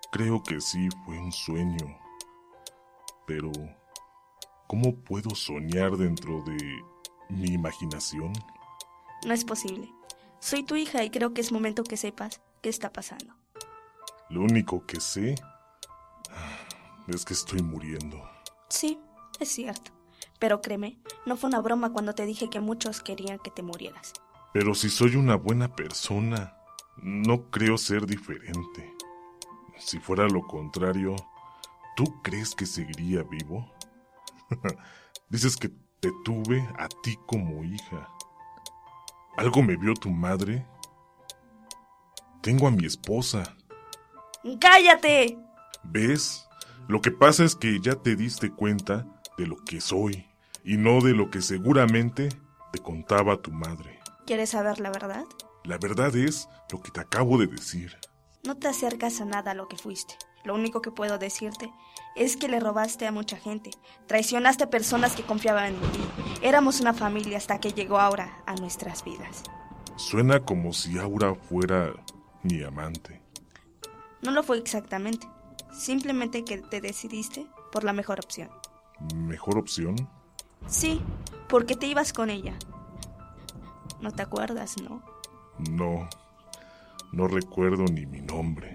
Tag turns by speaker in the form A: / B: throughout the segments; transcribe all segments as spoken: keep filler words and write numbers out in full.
A: Creo que sí fue un sueño. Pero, ¿cómo puedo soñar dentro de mi imaginación?
B: No es posible. Soy tu hija y creo que es momento que sepas qué está pasando.
A: Lo único que sé es que estoy muriendo.
B: Sí, es cierto. Pero créeme, no fue una broma cuando te dije que muchos querían que te murieras.
A: Pero si soy una buena persona, no creo ser diferente. Si fuera lo contrario, ¿tú crees que seguiría vivo? Dices que te tuve a ti como hija. ¿Algo me vio tu madre? Tengo a mi esposa.
B: ¡Cállate!
A: ¿Ves? Lo que pasa es que ya te diste cuenta de lo que soy y no de lo que seguramente te contaba tu madre.
B: ¿Quieres saber la verdad?
A: La verdad es lo que te acabo de decir.
B: No te acercas a nada a lo que fuiste. Lo único que puedo decirte es que le robaste a mucha gente. Traicionaste a personas que confiaban en ti. Éramos una familia hasta que llegó Aura a nuestras vidas.
A: Suena como si Aura fuera mi amante.
B: No lo fue exactamente. Simplemente que te decidiste por la mejor opción.
A: ¿Mejor opción?
B: Sí, porque te ibas con ella. ¿No te acuerdas, no?
A: No, no recuerdo ni mi nombre.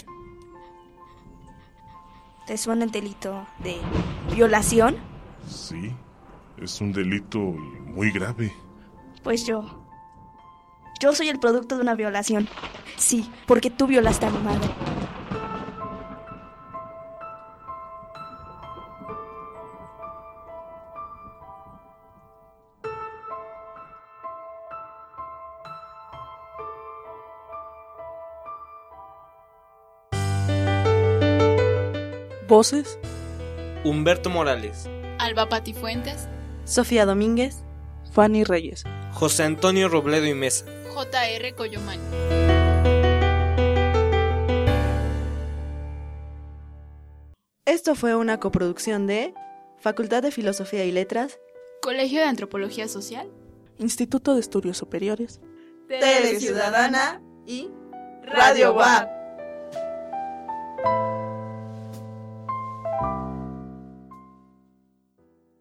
B: ¿Te suena el delito de violación?
A: Sí, es un delito muy grave.
B: Pues yo... Yo soy el producto de una violación. Sí, porque tú violaste a mi madre.
C: Voces:
D: Humberto Morales,
E: Alba Patifuentes,
F: Sofía Domínguez,
C: Fanny Reyes,
D: José Antonio Robledo y Mesa,
E: J R Coyomán.
F: Esto fue una coproducción de Facultad de Filosofía y Letras,
E: Colegio de Antropología Social,
C: Instituto de Estudios Superiores,
F: Tele Ciudadana y Radio W A P.